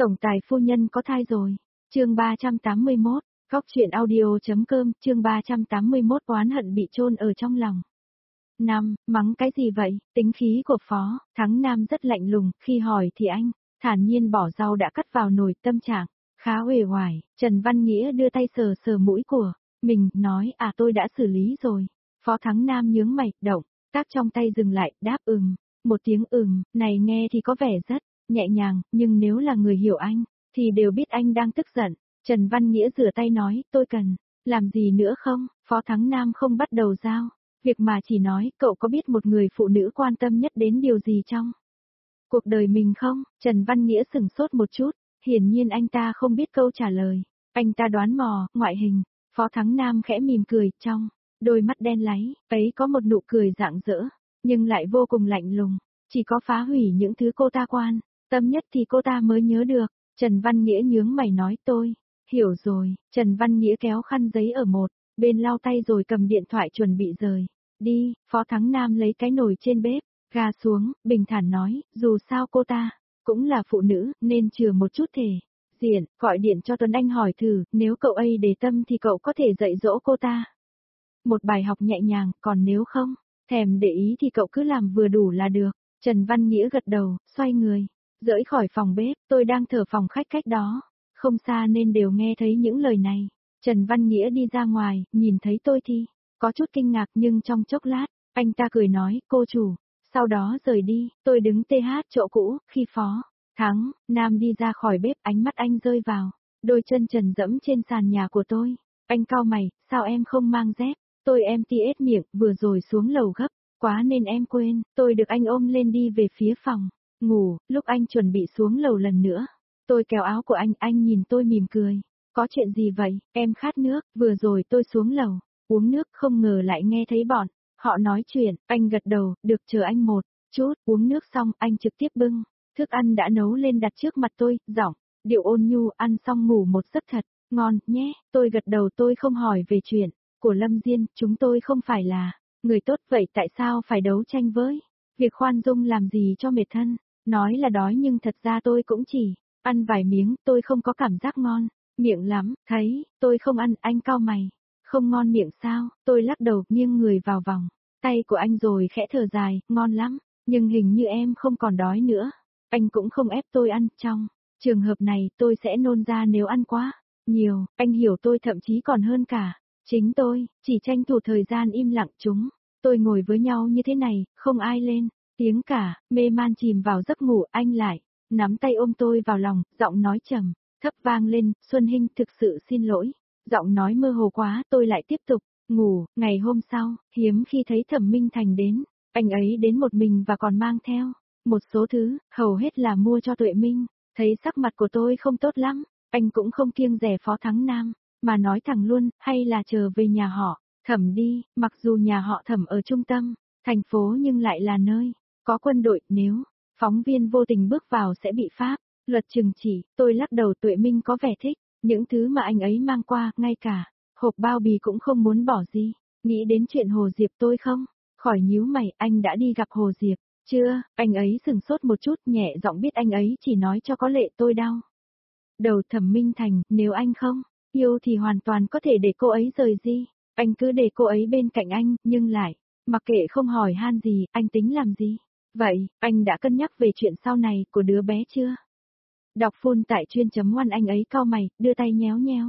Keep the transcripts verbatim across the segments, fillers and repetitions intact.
Tổng tài phu nhân có thai rồi. Chương ba trăm tám mươi mốt, Góc truyện audio.com, chương ba trăm tám mươi mốt oán hận bị chôn ở trong lòng. Năm, mắng cái gì vậy? Tính khí của Phó Thắng Nam rất lạnh lùng, khi hỏi thì anh thản nhiên bỏ rau đã cắt vào nồi, tâm trạng khá uể oải. Trần Văn Nghĩa đưa tay sờ sờ mũi của mình, nói à tôi đã xử lý rồi. Phó Thắng Nam nhướng mày, động tác trong tay dừng lại, đáp ừm. Một tiếng ừm, này nghe thì có vẻ rất nhẹ nhàng, nhưng nếu là người hiểu anh, thì đều biết anh đang tức giận. Trần Văn Nghĩa rửa tay nói, tôi cần làm gì nữa không? Phó Thắng Nam không bắt đầu giao việc mà chỉ nói, cậu có biết một người phụ nữ quan tâm nhất đến điều gì trong cuộc đời mình không? Trần Văn Nghĩa sửng sốt một chút, hiển nhiên anh ta không biết câu trả lời. Anh ta đoán mò, ngoại hình. Phó Thắng Nam khẽ mỉm cười, trong đôi mắt đen láy, ấy có một nụ cười rạng rỡ, nhưng lại vô cùng lạnh lùng. Chỉ có phá hủy những thứ cô ta quan tâm nhất thì cô ta mới nhớ được. Trần Văn Nghĩa nhướng mày nói, tôi hiểu rồi. Trần Văn Nghĩa kéo khăn giấy ở một bên lau tay rồi cầm điện thoại chuẩn bị rời đi. Phó Thắng Nam lấy cái nồi trên bếp gà xuống, bình thản nói, dù sao cô ta cũng là phụ nữ, nên chừa một chút thể diện. Gọi điện cho Tuấn Anh hỏi thử, nếu cậu ấy để tâm thì cậu có thể dạy dỗ cô ta một bài học nhẹ nhàng, còn nếu không thèm để ý thì cậu cứ làm vừa đủ là được. Trần Văn Nghĩa gật đầu, xoay người rời khỏi phòng bếp. Tôi đang thở phòng khách cách đó không xa nên đều nghe thấy những lời này. Trần Văn Nghĩa đi ra ngoài, nhìn thấy tôi thì có chút kinh ngạc, nhưng trong chốc lát, anh ta cười nói, cô chủ. Sau đó rời đi. Tôi đứng tê hát chỗ cũ. Khi Phó Thắng Nam đi ra khỏi bếp, ánh mắt anh rơi vào đôi chân trần dẫm trên sàn nhà của tôi. Anh cau mày, sao em không mang dép? Tôi em ti ết miệng, vừa rồi xuống lầu gấp quá nên em quên. Tôi được anh ôm lên đi về phía phòng ngủ. Lúc anh chuẩn bị xuống lầu lần nữa, tôi kéo áo của anh, anh nhìn tôi mỉm cười. Có chuyện gì vậy? Em khát nước. Vừa rồi tôi xuống lầu uống nước, không ngờ lại nghe thấy bọn họ nói chuyện. Anh gật đầu, được, chờ anh một chút. Uống nước xong, anh trực tiếp bưng thức ăn đã nấu lên đặt trước mặt tôi, giọng điệu ôn nhu, ăn xong ngủ một giấc thật ngon nhé. Tôi gật đầu, tôi không hỏi về chuyện của Lâm Diên, chúng tôi không phải là người tốt, vậy tại sao phải đấu tranh với việc khoan dung làm gì cho mệt thân? Nói là đói nhưng thật ra tôi cũng chỉ ăn vài miếng, tôi không có cảm giác ngon miệng lắm. Thấy tôi không ăn, anh cau mày, không ngon miệng sao? Tôi lắc đầu, nghiêng người vào vòng tay của anh rồi khẽ thở dài, ngon lắm, nhưng hình như em không còn đói nữa. Anh cũng không ép tôi ăn, trong trường hợp này tôi sẽ nôn ra nếu ăn quá nhiều. Anh hiểu tôi, thậm chí còn hơn cả chính tôi, chỉ tranh thủ thời gian im lặng. Chúng tôi ngồi với nhau như thế này, không ai lên tiếng cả, mê man chìm vào giấc ngủ. Anh lại nắm tay ôm tôi vào lòng, giọng nói trầm thấp vang lên, Xuân Hinh, thực sự xin lỗi. Giọng nói mơ hồ quá, tôi lại tiếp tục ngủ. Ngày hôm sau, hiếm khi thấy Thẩm Minh Thành đến. Anh ấy đến một mình và còn mang theo một số thứ, hầu hết là mua cho Tuệ Minh. Thấy sắc mặt của tôi không tốt lắm, anh cũng không kiêng dè Phó Thắng Nam, mà nói thẳng luôn, hay là chờ về nhà họ Thẩm đi. Mặc dù nhà họ Thẩm ở trung tâm thành phố nhưng lại là nơi có quân đội, nếu phóng viên vô tình bước vào sẽ bị pháp luật trừng trị. Tôi lắc đầu, Tuệ Minh có vẻ thích những thứ mà anh ấy mang qua, ngay cả hộp bao bì cũng không muốn bỏ gì. Nghĩ đến chuyện Hồ Diệp tôi không khỏi nhíu mày. Anh đã đi gặp Hồ Diệp chưa? Anh ấy sừng sốt một chút, nhẹ giọng, biết anh ấy chỉ nói cho có lệ. Tôi đau đầu. Thẩm Minh Thành, nếu anh không yêu thì hoàn toàn có thể để cô ấy rời đi. Anh cứ để cô ấy bên cạnh anh, nhưng lại mặc kệ không hỏi han gì. Anh tính làm gì vậy? Anh đã cân nhắc về chuyện sau này của đứa bé chưa? Đọc full tại chuyên chấm one. Anh ấy cau mày, đưa tay nhéo nhéo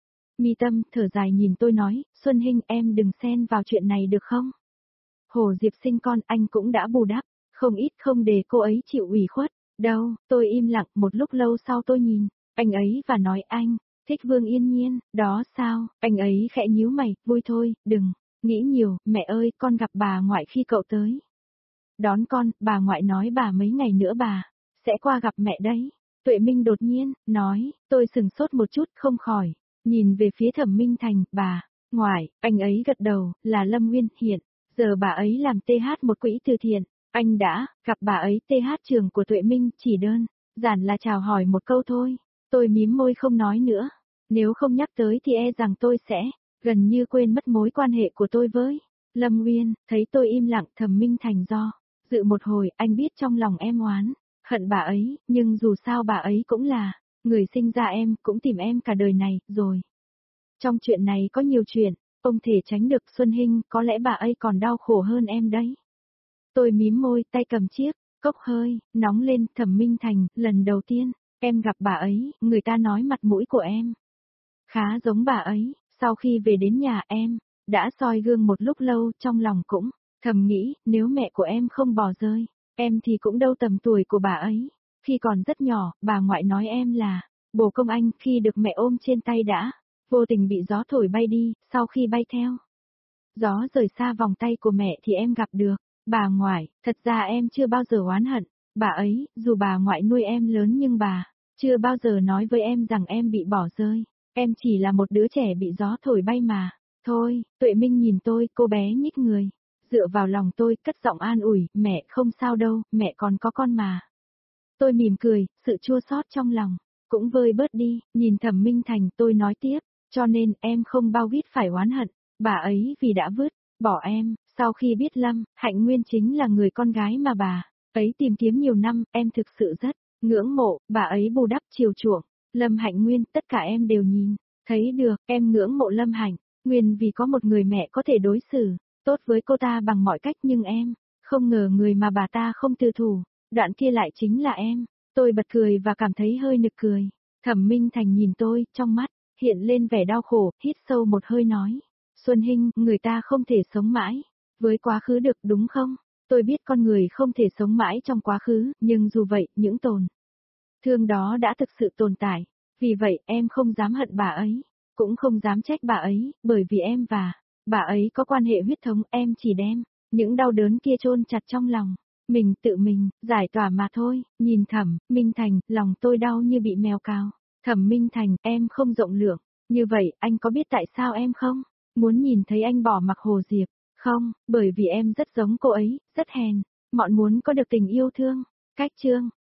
mi tâm, thở dài nhìn tôi nói, Xuân Hinh, em đừng xen vào chuyện này được không? Hồ Diệp sinh con, anh cũng đã bù đắp không ít, không để cô ấy chịu ủy khuất đâu. Tôi im lặng một lúc lâu sau, tôi nhìn anh ấy và nói, anh thích Vương Yên Nhiên đó sao? Anh ấy khẽ nhíu mày, vui thôi, đừng nghĩ nhiều. Mẹ ơi, con gặp bà ngoại khi cậu tới đón con. Bà ngoại nói bà mấy ngày nữa bà sẽ qua gặp mẹ đấy. Tuệ Minh đột nhiên nói. Tôi sừng sốt một chút, không khỏi nhìn về phía Thẩm Minh Thành. Bà ngoại? Anh ấy gật đầu, là Lâm Nguyên. Hiện giờ bà ấy làm tê hát một quỹ từ thiện. Anh đã gặp bà ấy. tê hát trường của Tuệ Minh chỉ đơn giản là chào hỏi một câu thôi. Tôi mím môi không nói nữa. Nếu không nhắc tới thì e rằng tôi sẽ gần như quên mất mối quan hệ của tôi với Lâm Nguyên. Thấy tôi im lặng, Thẩm Minh Thành do dự một hồi, anh biết trong lòng em oán hận bà ấy, nhưng dù sao bà ấy cũng là người sinh ra em, cũng tìm em cả đời này, rồi. Trong chuyện này có nhiều chuyện, không thể tránh được Xuân Hinh, có lẽ bà ấy còn đau khổ hơn em đấy. Tôi mím môi, tay cầm chiếc cốc hơi, nóng lên. Thẩm Minh Thành, lần đầu tiên, em gặp bà ấy, người ta nói mặt mũi của em khá giống bà ấy. Sau khi về đến nhà em, đã soi gương một lúc lâu, trong lòng cũng thầm nghĩ, nếu mẹ của em không bỏ rơi em thì cũng đâu tầm tuổi của bà ấy. Khi còn rất nhỏ, bà ngoại nói em là bồ công anh, khi được mẹ ôm trên tay đã vô tình bị gió thổi bay đi, sau khi bay theo gió rời xa vòng tay của mẹ thì em gặp được bà ngoại. Thật ra em chưa bao giờ oán hận bà ấy, dù bà ngoại nuôi em lớn nhưng bà chưa bao giờ nói với em rằng em bị bỏ rơi. Em chỉ là một đứa trẻ bị gió thổi bay mà. Thôi, Tuệ Minh nhìn tôi, cô bé nhích người dựa vào lòng tôi, cất giọng an ủi, mẹ không sao đâu, mẹ còn có con mà. Tôi mỉm cười, sự chua xót trong lòng cũng vơi bớt đi. Nhìn Thẩm Minh Thành, tôi nói tiếp, cho nên em không bao vít phải oán hận bà ấy vì đã vứt bỏ em. Sau khi biết Lâm Hạnh Nguyên chính là người con gái mà bà ấy tìm kiếm nhiều năm, em thực sự rất ngưỡng mộ bà ấy bù đắp chiều chuộng Lâm Hạnh Nguyên. Tất cả em đều nhìn thấy được, em ngưỡng mộ Lâm Hạnh Nguyên vì có một người mẹ có thể đối xử tốt với cô ta bằng mọi cách, nhưng em không ngờ người mà bà ta không từ thủ đoạn kia lại chính là em. Tôi bật cười và cảm thấy hơi nực cười. Thẩm Minh Thành nhìn tôi, trong mắt hiện lên vẻ đau khổ, hít sâu một hơi nói, Xuân Hinh, người ta không thể sống mãi với quá khứ được, đúng không? Tôi biết con người không thể sống mãi trong quá khứ, nhưng dù vậy, những tổn thương đó đã thực sự tồn tại. Vì vậy, em không dám hận bà ấy, cũng không dám trách bà ấy, bởi vì em và bà ấy có quan hệ huyết thống. Em chỉ đem những đau đớn kia chôn chặt trong lòng mình, tự mình giải tỏa mà thôi. Nhìn Thẩm Minh Thành, lòng tôi đau như bị mèo cào. Thẩm Minh Thành, em không rộng lượng như vậy, anh có biết tại sao em không muốn nhìn thấy anh bỏ mặc Hồ Diệp không? Bởi vì em rất giống cô ấy, rất hèn mọn, muốn có được tình yêu thương. Cách chương